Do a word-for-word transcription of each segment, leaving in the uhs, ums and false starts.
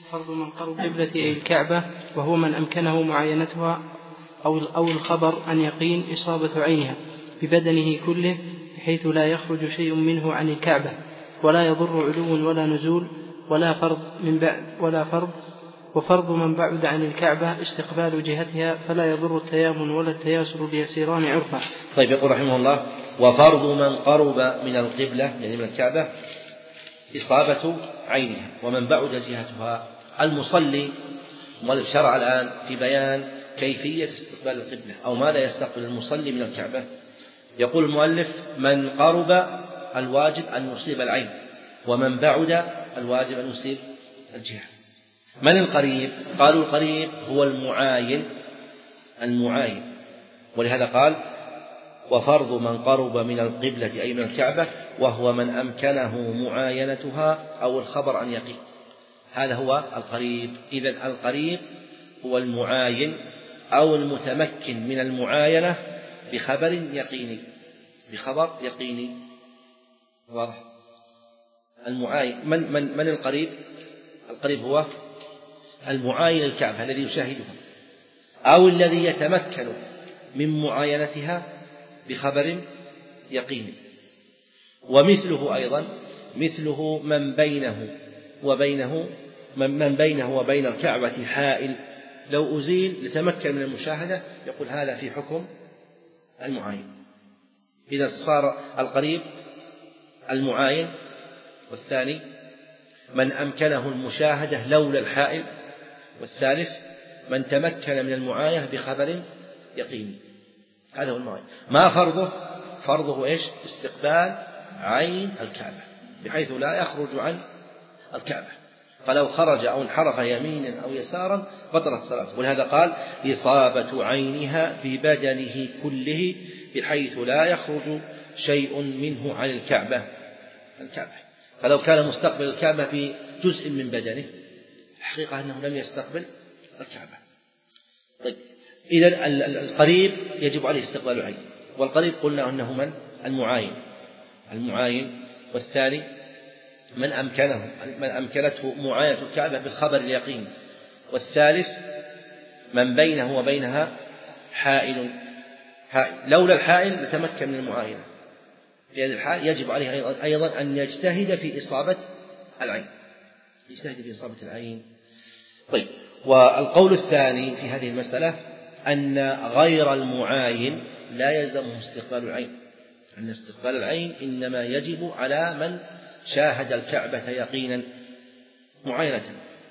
فرض من قرب قبلة أي الكعبة وهو من أمكنه معاينتها أو الخبر عن يقين إصابة عينها ببدنه كله بحيث لا يخرج شيء منه عن الكعبة ولا يضر علو ولا نزول ولا فرض من بعد ولا فرض وفرض من بعد عن الكعبة استقبال جهتها فلا يضر التيامن ولا التياسر ليسيران عرفا. طيب يقول رحمه الله وفرض من قرب من القبلة يعني من الكعبة إصابة عينها ومن بعد جهتها. المصلي مؤلف شرع الآن في بيان كيفية استقبال القبلة أو ماذا يستقبل المصلي من الكعبة. يقول المؤلف من قرب الواجب أن يصيب العين ومن بعد الواجب أن يصيب الجهة. من القريب؟ قالوا القريب هو المعاين المعاين ولهذا قال وفرض من قرب من القبلة أي من الكعبة وهو من أمكنه معاينتها أو الخبر عن يقين. هذا هو القريب. إذن القريب هو المعاين أو المتمكن من المعاينة بخبر يقيني بخبر يقيني واضح. المعاين من, من, من القريب؟ القريب هو المعاين الكعبة الذي يشاهدها أو الذي يتمكن من معاينتها بخبر يقيني. ومثله أيضا مثله من بينه وبينه من بينه وبين الكعبة حائل لو أزيل لتمكن من المشاهدة يقول هذا في حكم المعاين. إذا صار القريب المعاين والثاني من أمكنه المشاهدة لولا الحائل والثالث من تمكن من المعاينة بخبر يقيني. هذا هو المعاين. ما فرضه؟ فرضه إيش؟ استقبال عين الكعبة بحيث لا يخرج عن الكعبة فلو خرج أو انحرف يمينا أو يسارا بطلت صلاته. ولهذا قال إصابة عينها في بدنه كله بحيث لا يخرج شيء منه عن الكعبة الكعبة فلو كان مستقبل الكعبة في جزء من بدنه الحقيقة أنه لم يستقبل الكعبة. طيب إذن القريب يجب عليه استقبال العين والقريب قلنا أنه من المعاين المعاين والثاني من أمكنه من أمكنته معاينة الكعبة بالخبر اليقين والثالث من بينه وبينها حائل حائل لولا الحائل لتمكن من المعاينة. في هذه الحال يجب عليه أيضا أن يجتهد في إصابة العين يجتهد في إصابة العين. طيب والقول الثاني في هذه المسألة أن غير المعاين لا يلزمه استقبال العين أن استقبال العين إنما يجب على من شاهد الكعبة يقينا معاينة.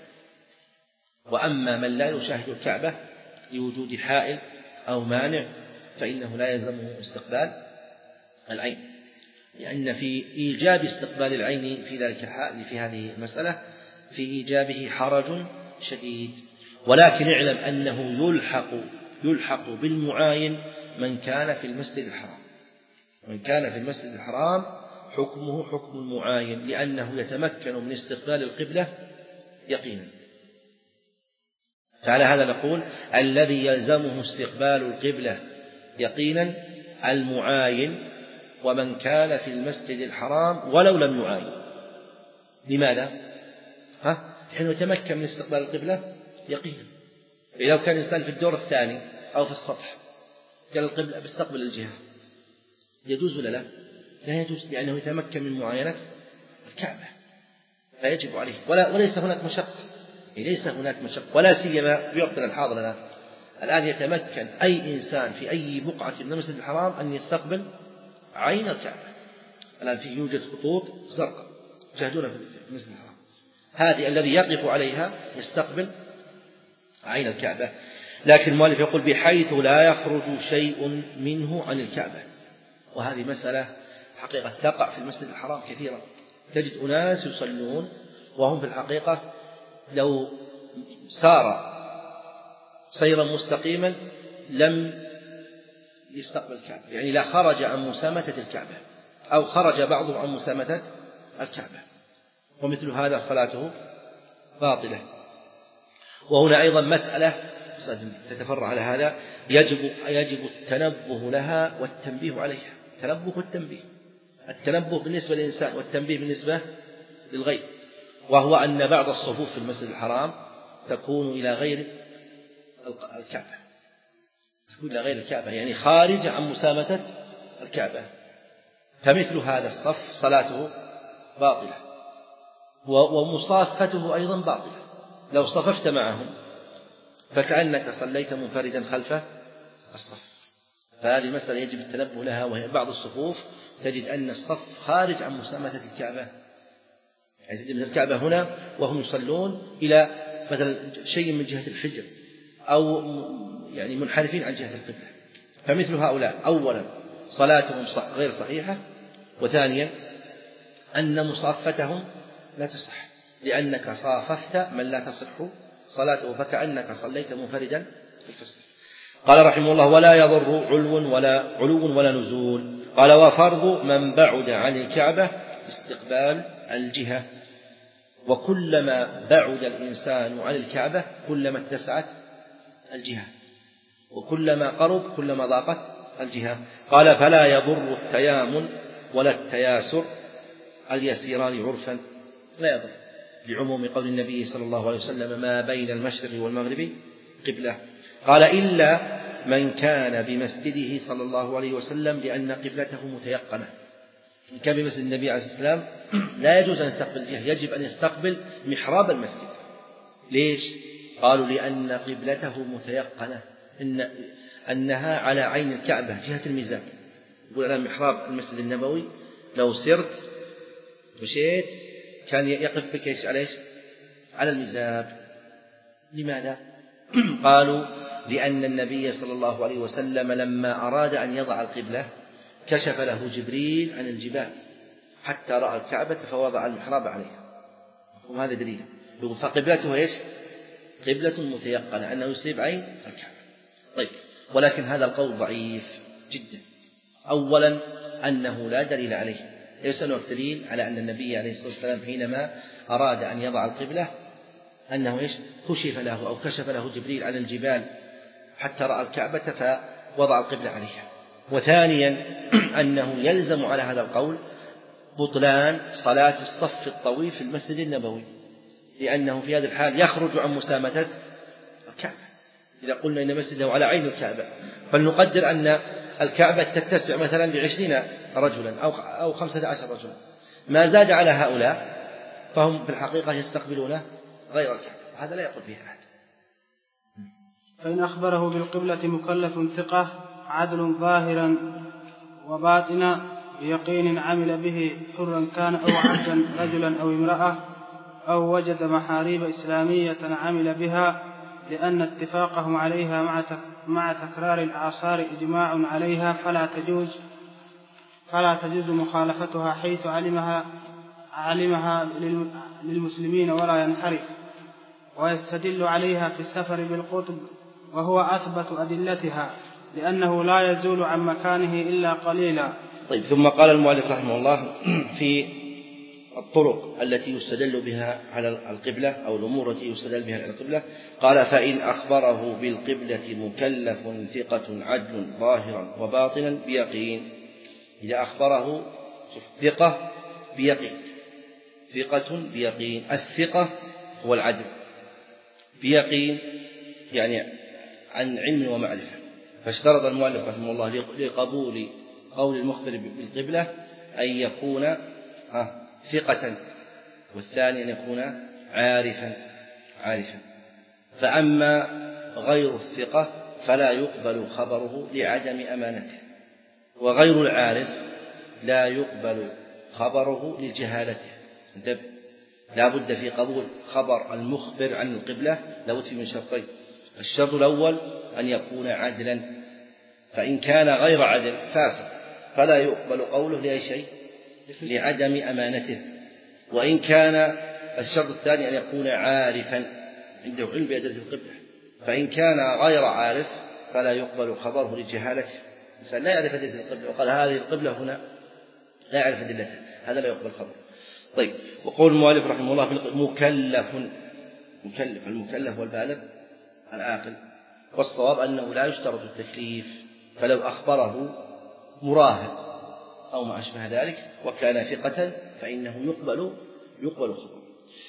وأما من لا يشاهد الكعبة لوجود حائل أو مانع فإنه لا يلزمه استقبال العين لأن في إيجاب استقبال العين في ذلك الحال في هذه المسألة في إيجابه حرج شديد. ولكن اعلم أنه يلحق يلحق بالمعاين من كان في المسجد الحرام من كان في المسجد الحرام حكمه حكم المعاين لأنه يتمكن من استقبال القبلة يقينا. فعلى هذا نقول الذي يلزمه استقبال القبلة يقينا المعاين ومن كان في المسجد الحرام ولو لم يعاين. لماذا؟ ها؟ حين يتمكن من استقبال القبلة يقينا. إذا كان الإنسان في الدور الثاني أو في السطح قال القبلة بيستقبل الجهة يجوز ولا لا؟ لا يجوز لأنه يتمكن من معاينة الكعبة فيجب عليه ولا وليس هناك مشقة ليس هناك مشقة ولا سيما في وقتنا الحاضر الآن الآن يتمكن أي إنسان في أي بقعة من المسجد الحرام أن يستقبل عين الكعبة. الآن في يوجد خطوط زرقاء تشاهدونها في المسجد الحرام هذه الذي يقف عليها يستقبل عين الكعبة. لكن المؤلف يقول بحيث لا يخرج شيء منه عن الكعبة. وهذه مسألة حقيقة تقع في المسجد الحرام كثيرا تجد أناس يصلون وهم في الحقيقة لو سار سيرا مستقيما لم يستقبل الكعبة يعني لا خرج عن مسامة الكعبة أو خرج بعضهم عن مسامة الكعبة ومثل هذا صلاته باطلة. وهنا أيضا مسألة تتفرع على هذا يجب يجب التنبه لها والتنبيه عليها. التنبه والتنبيه التنبه بالنسبة للإنسان والتنبيه بالنسبة للغير. وهو أن بعض الصفوف في المسجد الحرام تكون إلى غير الكعبة، تكون إلى غير الكعبة يعني خارج عن مسامة الكعبة، فمثل هذا الصف صلاته باطلة، ومصافته أيضا باطلة. لو صففت معهم فكأنك صليت منفردا خلف الصف، فهذه مسألة يجب التنبه لها. وهي بعض الصفوف تجد أن الصف خارج عن مسامة الكعبة، يعني تجد مثل الكعبة هنا وهم يصلون إلى مثلا شيء من جهة الحجر أو يعني منحرفين عن جهة القبلة، فمثل هؤلاء أولا صلاتهم غير صحيحة، وثانيا أن مصافتهم لا تصح، لأنك صاففت من لا تصح صلاته، فكأنك صليت منفردا في الفصل. قال رحمه الله: ولا يضر علو ولا علو ولا نزول. قال: وفرض من بعد عن الكعبة استقبال الجهة، وكلما بعد الإنسان عن الكعبة كلما اتسعت الجهة، وكلما قرب كلما ضاقت الجهة. قال: فلا يضر التيامن ولا التياسر اليسيران عرفا، لا يضر، لعموم قول النبي صلى الله عليه وسلم: ما بين المشرق والمغرب قبلة. قال: إلا من كان بمسجده صلى الله عليه وسلم، لأن قبلته متيقنة. إن كان بمسجد النبي عليه السلام لا يجوز أن يستقبل الجهة، يجب أن يستقبل محراب المسجد. ليش؟ قالوا: لأن قبلته متيقنة، إن أنها على عين الكعبة جهة الميزان. يقول أنا محراب المسجد النبوي لو سرت مشيت كان يقف بك إيش على إيش؟ على الميزاب. لماذا؟ قالوا: لأن النبي صلى الله عليه وسلم لما أراد أن يضع القبلة كشف له جبريل عن الجبال حتى رأى الكعبة فوضع المحراب عليها، وهذا دليل. فقبلته إيش؟ قبلة متيقنة، أنه يصيب عين الكعبة. طيب، ولكن هذا القول ضعيف جدا. أولا أنه لا دليل عليه، ليس له دليل على أن النبي عليه الصلاة والسلام حينما أراد أن يضع القبلة أنه إيش؟ كشف له أو كشف له جبريل عن الجبال حتى رأى الكعبة فوضع القبلة عليها. وثانيا أنه يلزم على هذا القول بطلان صلاة الصف الطويل في المسجد النبوي، لأنه في هذه الحال يخرج عن مسامة الكعبة. إذا قلنا إن مسجده على عين الكعبة، فلنقدر أن الكعبة تتسع مثلا لعشرين رجلا أو أو خمسة عشر رجلا، ما زاد على هؤلاء فهم في الحقيقة يستقبلون غير الكعبة، هذا لا يقول به أحد. فإن أخبره بالقبلة مكلف ثقة عدل ظاهرا وباطنا بيقين عمل به حرا كان أو عبدا رجلا أو امرأة، أو وجد محاريب إسلامية عمل بها، لأن اتفاقهم عليها مع تكرار الآثار إجماع عليها، فلا تجوز فلا تجوز مخالفتها حيث علمها علمها للمسلمين ولا ينحرف. ويستدل عليها في السفر بالقطب، وهو أثبت أدلتها، لأنه لا يزول عن مكانه إلا قليلا. طيب، ثم قال المؤلف رحمه الله في الطرق التي يستدل بها على القبلة أو الأمور التي يستدل بها على القبلة، قال: فإن أخبره بالقبلة مكلف ثقة عدل ظاهرا وباطنا بيقين. إذا أخبره ثقة بيقين، ثقة بيقين، الثقة هو العدل، بيقين يعني عن علم ومعرفة. فاشترط المؤلف رحمه الله لقبول قول المخبر بالقبلة أن يكون ثقة، والثاني أن يكون عارفا عارفا فأما غير الثقة فلا يقبل خبره لعدم أمانته، وغير العارف لا يقبل خبره لجهالته. انتبه، لا بد في قبول خبر المخبر عن القبلة لابد فيه من شرطين: الشرط الأول أن يكون عدلا، فإن كان غير عدل فاسق فلا يقبل قوله لأي شيء لعدم أمانته. وإن كان الشرط الثاني أن يكون عارفا عنده علم بأدلة القبلة، فإن كان غير عارف فلا يقبل خبره لجهالته. الإنسان لا يعرف أدلة القبلة وقال هذه القبلة هنا لا يعرف أدلتها، هذا لا يقبل خبره. طيب، وقول المؤلف رحمه الله مكلف، مكلف المكلف والبالغ العاقل، والصواب أنه لا يشترط التكليف، فلو أخبره مراهق أو ما أشبه ذلك وكان ثقة فإنه يقبل يقبل خبره.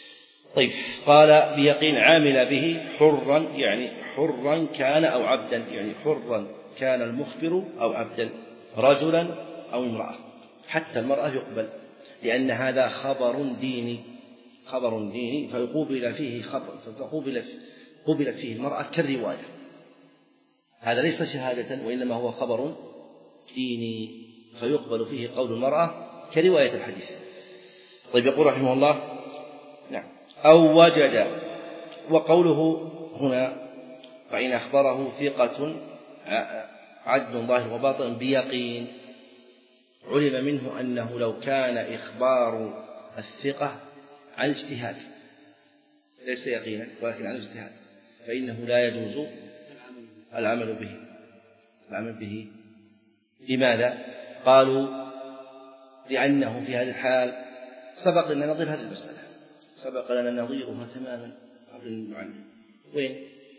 طيب قال بيقين عامل به حرا، يعني حرا كان أو عبدا، يعني حرا كان المخبر أو عبدا، رجلا أو امرأة. حتى المرأة يقبل، لأن هذا خبر ديني، خبر ديني فقبل فيه خبر، فقبلت قبلت فيه المرأة كالرواية. هذا ليس شهادة وإنما هو خبر ديني، فيقبل فيه قول المرأة كرواية الحديث. طيب يقول رحمه الله نعم أو وجد، وقوله هنا فإن أخبره ثقة عدل ظاهر وباطن بيقين، علم منه أنه لو كان إخبار الثقة عن اجتهاد ليس يقينا ولكن عن اجتهاد فإنه لا يجوز العمل به العمل به لماذا؟ قالوا لأنه في هذه الحال سبق لنا نظير هذه المسألة، سبق لنا نظيرها تماما قبل المعلم. وين؟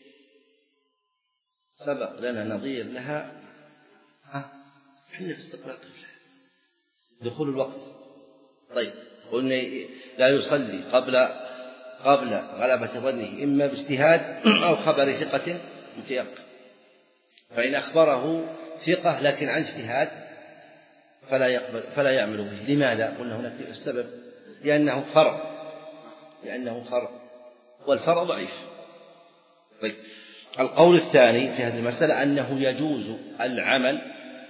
سبق لنا نظير لها ها حل في استقبال القبلة، دخول الوقت. طيب قلنا لا يصلي قبل قبل غلبة ظنه إما باجتهاد أو خبر ثقة متيقن، فإن أخبره ثقة لكن عن اجتهاد فلا يقبل فلا يعمل به. لماذا؟ قلنا هناك السبب لأنه فرع لأنه فرع والفرع ضعيف. طيب القول الثاني في هذه المسألة أنه يجوز العمل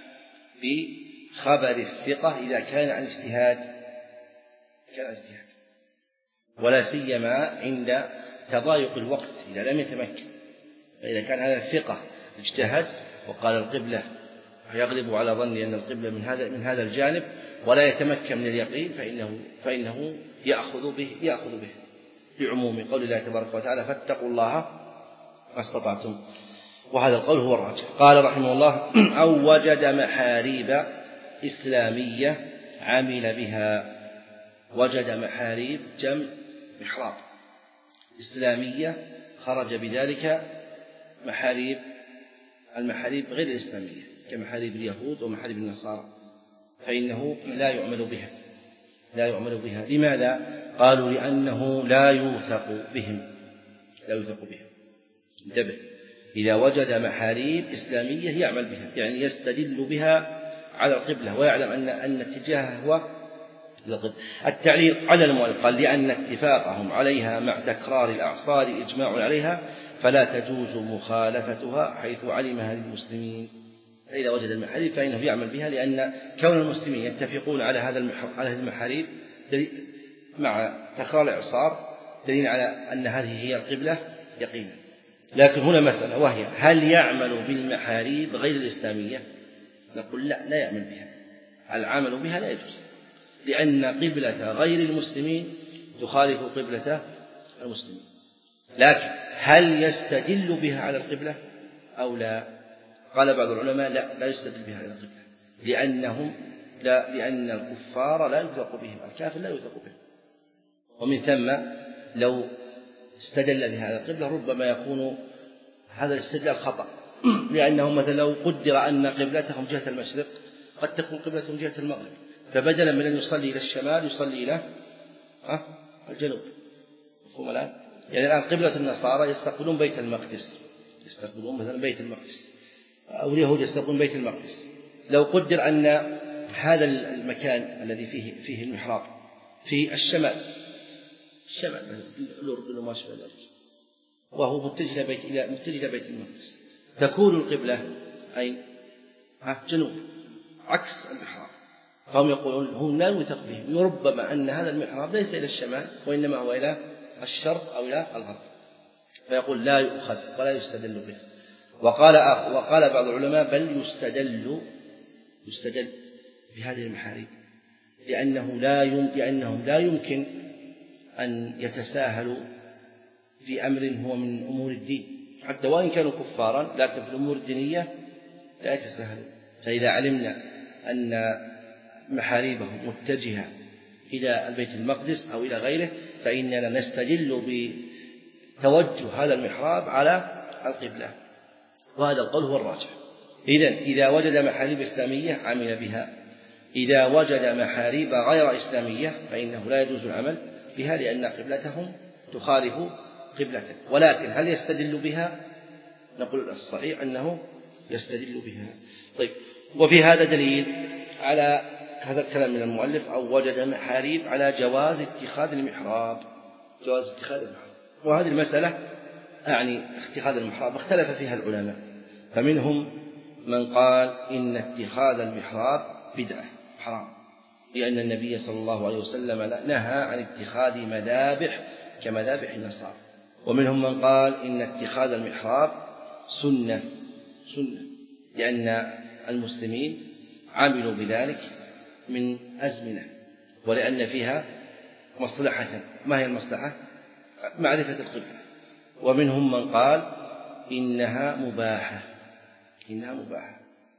بخبر الثقة إذا كان عن اجتهاد كان عن اجتهاد ولا سيما عند تضايق الوقت إذا لم يتمكن. فإذا كان هذا الثقة اجتهد وقال القبلة يغلب على ظني أن القبلة من هذا من هذا الجانب ولا يتمكن من اليقين فإنه فإنه يأخذ به يأخذ به لعموم قول الله تبارك وتعالى فاتقوا الله ما استطعتم، وهذا القول هو الراجح. قال رحمه الله أو وجد محاريب إسلامية عمل بها. وجد محاريب جمع محراب، إسلامية خرج بذلك محاريب المحاريب غير الإسلامية كمحاريب اليهود ومحاريب النصارى، فإنه لا يعمل بها لا يعمل بها لماذا؟ قالوا لأنه لا يوثق بهم لا يوثق بهم. انتبه، إذا وجد محاريب إسلامية يعمل بها، يعني يستدل بها على القبلة ويعلم أن أن اتجاهه هو القبلة. التعليق على المؤلف قال لأن اتفاقهم عليها مع تكرار الأعصار إجماع عليها فلا تجوز مخالفتها حيث علمها للمسلمين. فإذا وجد المحاريب فإنه يعمل بها، لأن كون المسلمين يتفقون على هذا على هذه المحاريب مع تكرار الإعصار دليل على أن هذه هي القبلة يقينا. لكن هنا مسألة وهي هل يعمل بالمحاريب غير الإسلامية؟ نقول لا لا يعمل بها، العمل بها لا يجوز، لأن قبلة غير المسلمين تخالف قبلة المسلمين. لكن هل يستدل بها على القبلة أو لا؟ قال بعض العلماء لا لا يستدل بها على القبلة، لأنهم لا لأن الكفار لا يوثق بهم، الكافر لا يوثق بهم، ومن ثم لو استدل بها على القبلة ربما يكون هذا الاستدلال خطأ، لأنهم مثلا لو قدر أن قبلتهم جهة المشرق قد تكون قبلتهم جهة المغرب، فبدلا من أن يصلي إلى الشمال يصلي إلى الجنوب. مفهوم الآن؟ يعني الآن قبلة النصارى يستقبلون بيت المقدس، يستقبلون مثلا بيت المقدس، أو اليهود يستقبلون بيت المقدس. لو قدر أن هذا المكان الذي فيه فيه المحراب في الشمال الشمال الأردن وما شابه ذلك، وهو متجه بيت إلى متجه بيت المقدس، تكون القبلة أين؟ ها جنوب عكس المحراب. فهم يقولون هم لا يوثق بهم، وربما أن هذا المحراب ليس إلى الشمال وإنما هو إلى الشرق أو إلى الغرب، فيقول لا يؤخذ ولا يستدل به. وقال وقال بعض العلماء بل يستدل يستدل بهذه المحاريب، لأنه لا يم لأنهم لا يمكن أن يتساهلوا في أمر هو من أمور الدين، حتى وإن كانوا كفارا لكن في الأمور الدينية لا يتساهلوا. فإذا علمنا أن محاريبهم متجهة إلى البيت المقدس أو إلى غيره فإننا نستدل بتوجه هذا المحراب على القبلة، وهذا القول هو الراجح. إذن إذا وجد محاريب إسلامية عمل بها، إذا وجد محاريب غير إسلامية فإنه لا يجوز العمل بها لأن قبلتهم تخالف قبلته، ولكن هل يستدل بها؟ نقول الصحيح أنه يستدل بها. طيب، وفي هذا دليل على هذا الكلام من المؤلف أو وجد محاريب على جواز اتخاذ المحراب، جواز اتخاذ المحراب. وهذه المسألة أعني اتخاذ المحراب اختلف فيها العلماء، فمنهم من قال إن اتخاذ المحراب بدعة حرام، لأن النبي صلى الله عليه وسلم نهى عن اتخاذ مذابح كمذابح النصارى. ومنهم من قال إن اتخاذ المحراب سنة سنة لأن المسلمين عملوا بذلك من أزمنة، ولأن فيها مصلحة. ما هي المصلحة؟ معرفة القبلة. ومنهم من قال إنها مباحة إنها مباحة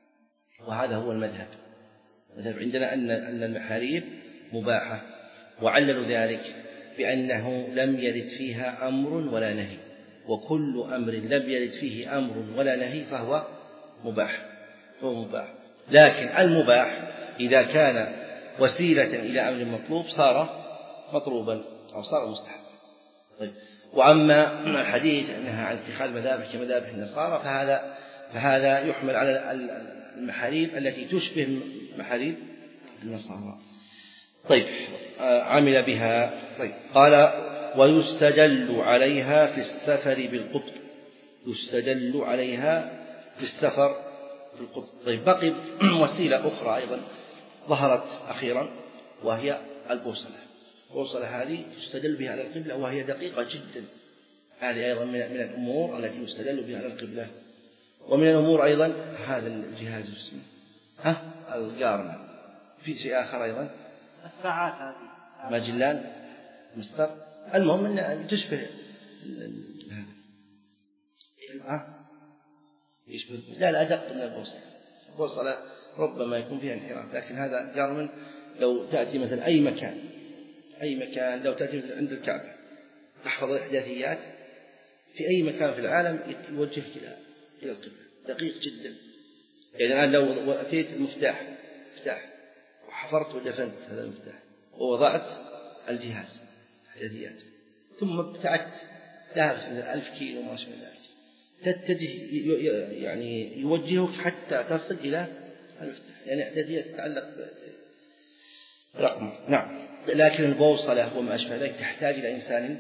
وهذا هو المذهب. المذهب عندنا أن أن المحاريب مباحة، وعللوا ذلك بأنه لم يرد فيها أمر ولا نهي، وكل أمر لم يرد فيه أمر ولا نهي فهو مباح هو مباح. لكن المباح إذا كان وسيلة إلى أمر مطلوب صار مطلوبا أو صار مستحب. طيب، وأما الحديث أنها عن اتخاذ مذابح كمذابح النصارى فهذا فهذا يحمل على المحاريب التي تشبه محاريب النصارى. طيب، عمل بها. طيب، قال ويستدل عليها في السفر بالقطب، يستدل عليها في السفر بالقطب. طيب، بقي وسيلة أخرى أيضا ظهرت أخيرا وهي البوصلة. البوصلة هذه يستدل بها على القبلة وهي دقيقة جدا، هذه أيضا من الأمور التي يستدل بها على القبلة. ومن الأمور أيضا هذا الجهاز اسمه ها القارنة. في شيء آخر أيضا الساعات هذه ماجلان مستر، المهم أنها تشبه هذا يشبه لا لا أدق من البوصلة. البوصلة ربما يكون فيها انحراف، لكن هذا جرم. لو تأتي مثلا أي مكان أي مكان لو تأتي مثلا عند الكعبة تحفظ الإحداثيات في أي مكان في العالم يوجهك إلى إلى القبلة، دقيق جدا. يعني الآن لو أتيت المفتاح مفتاح وحفرت ودفنت هذا المفتاح ووضعت الجهاز الإحداثيات ثم ابتعدت لا ألف كيلو ما شابه ذلك، تتجه يعني يوجهك حتى تصل إلى المفتاح، يعني إحداثيات تتعلق برقم. نعم، لكن البوصلة وما أشبه ذلك تحتاج إلى إنسان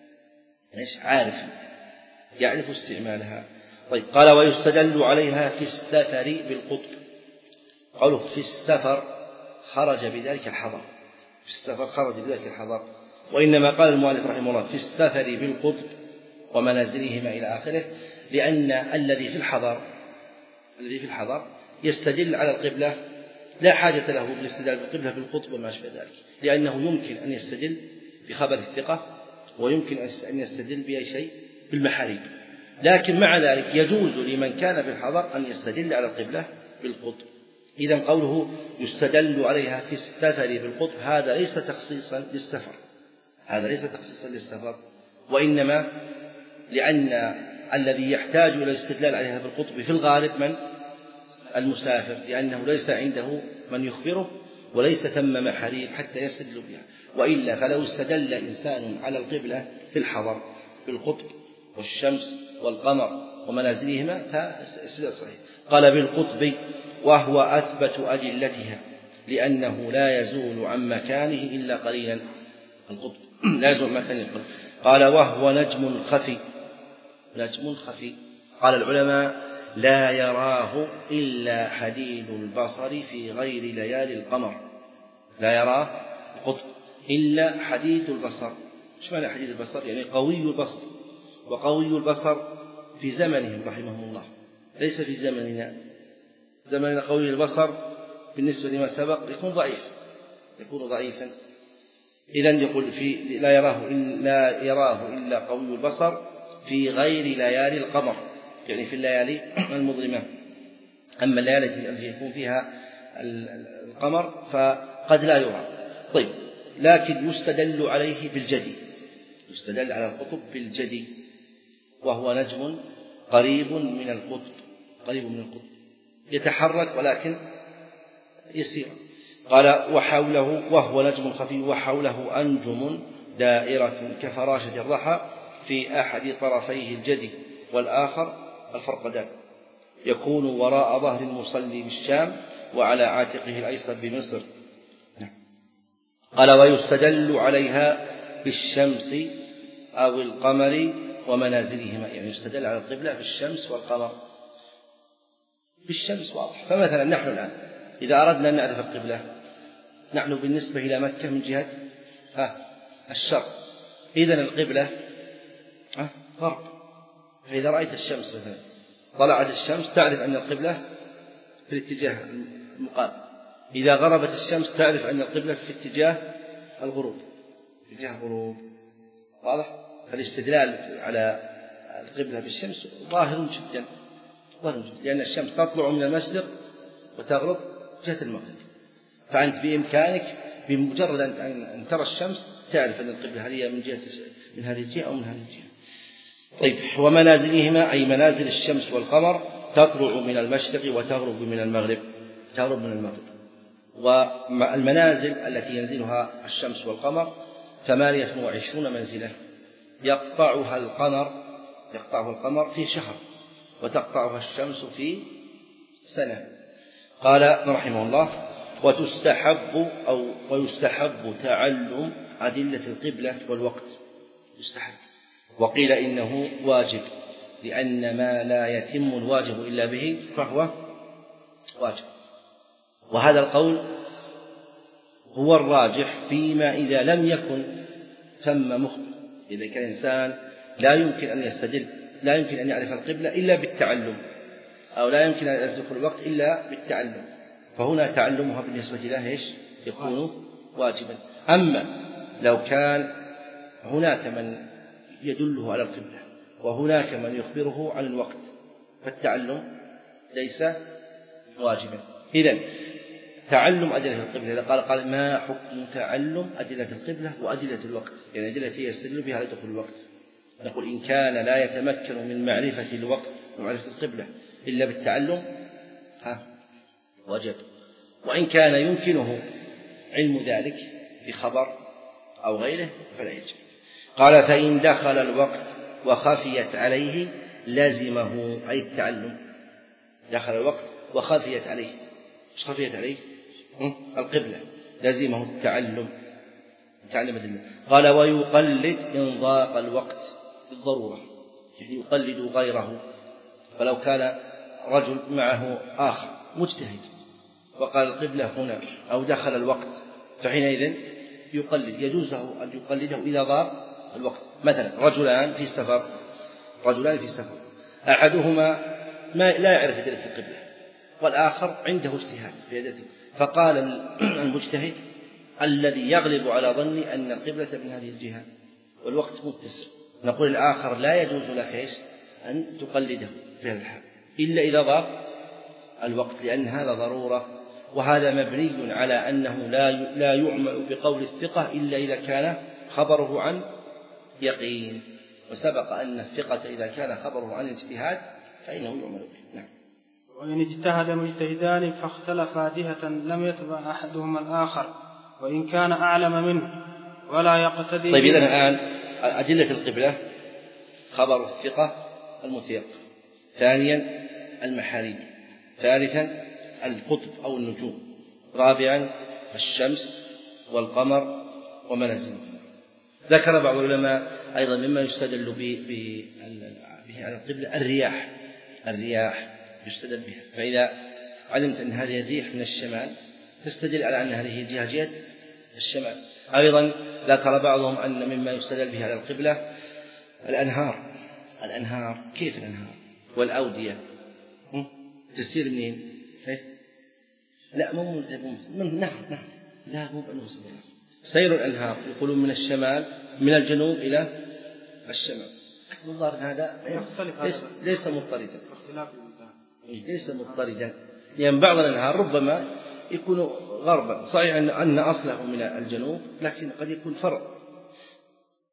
عارف يعرف استعمالها. طيب، قال ويستدل عليها في السفر بالقطب. قوله في السفر خرج بذلك الحضر، في السفر خرج بذلك الحضر، وإنما قال المؤلف رحمه الله في السفر بالقطب ومنازلهما إلى آخره، لأن الذي في الحضر الذي في الحضر يستدل على القبلة لا حاجة له بالاستدلال بالقبلة بالقطب وما أشبه ذلك، لأنه يمكن أن يستدل بخبر الثقة ويمكن أن يستدل بأي شيء بالمحاريب. لكن مع ذلك يجوز لمن كان في الحضر أن يستدل على القبلة بالقطب. إذن قوله يستدل عليها في السفر بالقطب هذا ليس تخصيصا للسفر هذا ليس تخصيصا للسفر وإنما لأن الذي يحتاج إلى الاستدلال عليها بالقطب في الغالب من المسافر، لأنه ليس عنده من يخبره وليس ثم محاريب حتى يستدل بها. وإلا فلو استدل إنسان على القبلة في الحضر بالقطب والشمس والقمر ومنازلهما فاستدلال صحيح. قال بالقطب وهو أثبت أدلتها لأنه لا يزول عن مكانه إلا قليلا. القطب لا يزول عن مكانه قليلا. قال وهو نجم خفي نجم خفي قال العلماء لا يراه إلا حديد البصر في غير ليالي القمر. لا يراه القطب إلا حديد البصر. ايش معنى حديد البصر؟ يعني قوي البصر، وقوي البصر في زمنهم رحمهم الله، ليس في زمننا. زمننا قوي البصر بالنسبة لما سبق يكون ضعيف يكون ضعيفا. إذن يقول في لا يراه إلا يراه إلا قوي البصر في غير ليالي القمر، يعني في الليالي المظلمة. أما الليالي التي يكون فيها القمر فقد لا يرى. طيب، لكن يستدل عليه بالجدي يستدل على القطب بالجدي وهو نجم قريب من القطب قريب من القطب يتحرك ولكن يسير. قال وحوله وهو نجم خفي وحوله أنجم دائرة كفراشة الرحى في أحد طرفيه الجدي والآخر الفرقدان، يكون وراء ظهر المصلي بالشام وعلى عاتقه الأيسر بمصر. قال ويستدل عليها بالشمس أو القمر ومنازلهما، يعني يستدل على القبلة بالشمس والقمر. بالشمس واضح. فمثلا نحن الآن إذا أردنا أن نعرف القبلة، نحن بالنسبة إلى مكة من جهة ها الشرق، إذن القبلة غرب. فإذا رأيت الشمس مثلا طلعت الشمس تعرف أن القبلة في الاتجاه المقابل، إذا غربت الشمس تعرف أن القبلة في اتجاه الغروب، في اتجاه الغروب. واضح؟ فالاستدلال على القبلة بالشمس ظاهر جدا، ظاهر جدا، لأن الشمس تطلع من المشرق وتغرب جهة المغرب، فأنت بإمكانك بمجرد أن ترى الشمس تعرف أن القبلة هل هي من جهة من هذه الجهة أو من هذه الجهة. طيب ومنازلهما أي منازل الشمس والقمر تطلع من المشرق وتغرب من المغرب، تغرب من المغرب. والمنازل التي ينزلها الشمس والقمر ثمانية وعشرون منزلة، يقطعها القمر يقطعها القمر في شهر، وتقطعها الشمس في سنة. قال رحمه الله وتستحب أو ويستحب تعلم أدلة القبلة والوقت، يستحب. وقيل إنه واجب، لأن ما لا يتم الواجب إلا به فهو واجب. وهذا القول هو الراجح فيما إذا لم يكن ثم مخبر. إذا كان الإنسان لا يمكن أن يستدل، لا يمكن أن يعرف القبلة إلا بالتعلم، أو لا يمكن أن يدخل الوقت إلا بالتعلم، فهنا تعلمها بالنسبة له إيش؟ يكون واجبا. أما لو كان هناك من يدله على القبلة وهناك من يخبره عن الوقت فالتعلم ليس واجبا. إذن تعلم أدلة القبلة، إذا قال قال ما حكم تعلم أدلة القبلة وأدلة الوقت، يعني أدلة يستدل بها لدخول الوقت، نقول إن كان لا يتمكن من معرفة الوقت ومعرفة القبلة إلا بالتعلم ها وجب، وإن كان يمكنه علم ذلك بخبر أو غيره فلا يجب. قال فإن دخل الوقت وخفيت عليه لازمه، أي التعلم. دخل الوقت وخفيت عليه، مش خفيت عليه القبلة، لازمه التعلم، تعلم أدلة. قال ويقلد إن ضاق الوقت بالضرورة، يعني يقلد غيره. فلو كان رجل معه آخر مجتهد وقال القبلة هنا أو دخل الوقت فحينئذ يقلد، يجوز له أن يقلده إذا ضاق الوقت. مثلا رجلان في سفر رجلان في سفر أحدهما ما لا يعرف أدلة القبلة والآخر عنده اجتهاد في أدلته، فقال المجتهد الذي يغلب على ظني أن القبلة من هذه الجهة والوقت متسع، نقول الآخر لا يجوز لك إيش أن تقلده في هذا الحال إلا إذا ضاق الوقت، لأن هذا ضرورة، وهذا مبني على أنه لا لا يعمل بقول الثقة إلا إذا كان خبره عن يقين، وسبق أن الثقة إذا كان خبره عن اجتهاد فإنه يعمل به. نعم. وإن اجتهد مجتهدان فاختلفا جهة لم يتبع أحدهما الآخر وإن كان أعلم منه ولا يقتدي. طيب إذن الآن أدلة القبلة خبر الثقة المتيقن، ثانيا المحاريب، ثالثا القطب أو النجوم، رابعا الشمس والقمر ومنازلهم. ذكر بعض العلماء أيضا مما يستدل به على القبلة الرياح، الرياح يستدل بها، فإذا علمت أن هذه الريح من الشمال تستدل على أن هذه الجهة جهة الشمال. أيضا ذكر بعضهم أن مما يستدل به على القبلة الأنهار، الأنهار كيف الأنهار والأودية تسير منين؟ لا مو من نهر نهر لا مو بأنه سبيل. سير الأنهار يقولون من الشمال من الجنوب إلى الشمال. الظاهر هذا ليس, ليس مضطردا، ليس مضطردا، لأن بعض الأنهار ربما يكون غربا، صحيح أن أصله من الجنوب لكن قد يكون فرع